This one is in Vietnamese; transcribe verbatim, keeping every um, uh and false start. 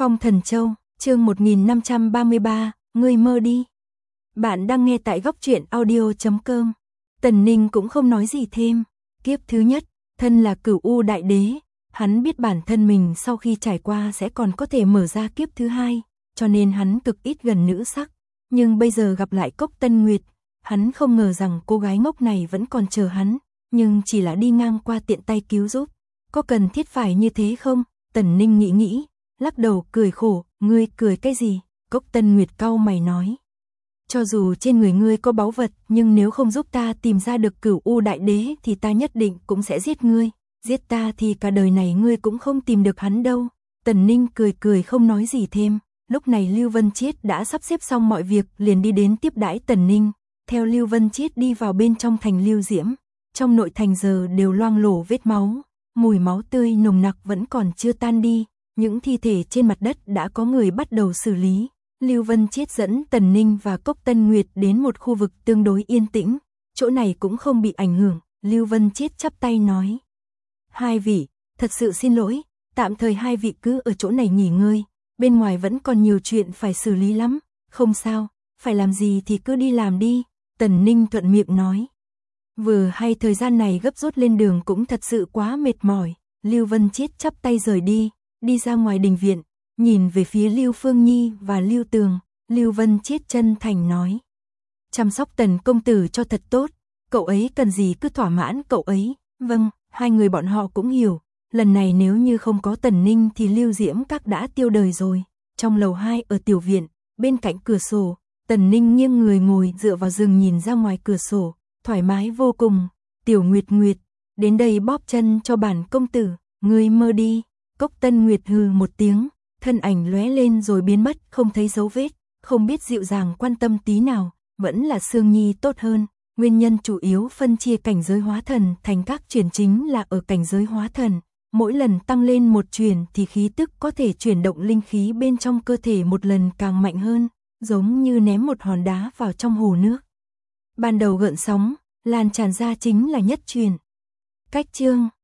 Phong Thần Châu, chương một nghìn năm trăm ba mươi ba, ngươi mơ đi. Bạn đang nghe tại góc truyện audio chấm com. Tần Ninh cũng không nói gì thêm. Kiếp thứ nhất, thân là Cửu U Đại Đế, hắn biết bản thân mình sau khi trải qua sẽ còn có thể mở ra kiếp thứ hai, cho nên hắn cực ít gần nữ sắc. Nhưng bây giờ gặp lại Cốc Tân Nguyệt, hắn không ngờ rằng cô gái ngốc này vẫn còn chờ hắn, nhưng chỉ là đi ngang qua tiện tay cứu giúp. Có cần thiết phải như thế không? Tần Ninh nghĩ nghĩ, lắc đầu cười khổ, ngươi cười cái gì? Cốc Tân Nguyệt cau mày nói. Cho dù trên người ngươi có báu vật, nhưng nếu không giúp ta tìm ra được Cửu U Đại Đế thì ta nhất định cũng sẽ giết ngươi. Giết ta thì cả đời này ngươi cũng không tìm được hắn đâu. Tần Ninh cười cười không nói gì thêm. Lúc này Lưu Vân Chiết đã sắp xếp xong mọi việc, liền đi đến tiếp đãi Tần Ninh. Theo Lưu Vân Chiết đi vào bên trong thành Lưu Diễm, trong nội thành giờ đều loang lổ vết máu, mùi máu tươi nồng nặc vẫn còn chưa tan đi. Những thi thể trên mặt đất đã có người bắt đầu xử lý. Lưu Vân Chiết dẫn Tần Ninh và Cốc Tân Nguyệt đến một khu vực tương đối yên tĩnh, chỗ này cũng không bị ảnh hưởng. Lưu Vân Chiết chắp tay nói: hai vị, thật sự xin lỗi, tạm thời hai vị cứ ở chỗ này nghỉ ngơi, bên ngoài vẫn còn nhiều chuyện phải xử lý lắm. Không sao, phải làm gì thì cứ đi làm đi, Tần Ninh thuận miệng nói. Vừa hay thời gian này gấp rút lên đường cũng thật sự quá mệt mỏi. Lưu Vân Chiết chắp tay rời đi, đi ra ngoài đình viện, nhìn về phía Lưu Phương Nhi và Lưu Tường. Lưu Vân Chiết chân thành nói: chăm sóc Tần công tử cho thật tốt, cậu ấy cần gì cứ thỏa mãn cậu ấy. Vâng, hai người bọn họ cũng hiểu, lần này nếu như không có Tần Ninh thì Lưu Diễm Các đã tiêu đời rồi. Trong lầu hai ở tiểu viện, bên cạnh cửa sổ, Tần Ninh nghiêng người ngồi dựa vào giường nhìn ra ngoài cửa sổ, thoải mái vô cùng. Tiểu Nguyệt Nguyệt, đến đây bóp chân cho bản công tử, ngươi mơ đi. Cốc Tân Nguyệt hừ một tiếng, thân ảnh lóe lên rồi biến mất, không thấy dấu vết, không biết dịu dàng quan tâm tí nào, vẫn là Sương Nhi tốt hơn. Nguyên nhân chủ yếu phân chia cảnh giới hóa thần thành các chuyển chính là ở cảnh giới hóa thần, mỗi lần tăng lên một chuyển thì khí tức có thể chuyển động linh khí bên trong cơ thể một lần càng mạnh hơn, giống như ném một hòn đá vào trong hồ nước. Ban đầu gợn sóng, lan tràn ra chính là nhất chuyển. Cách chương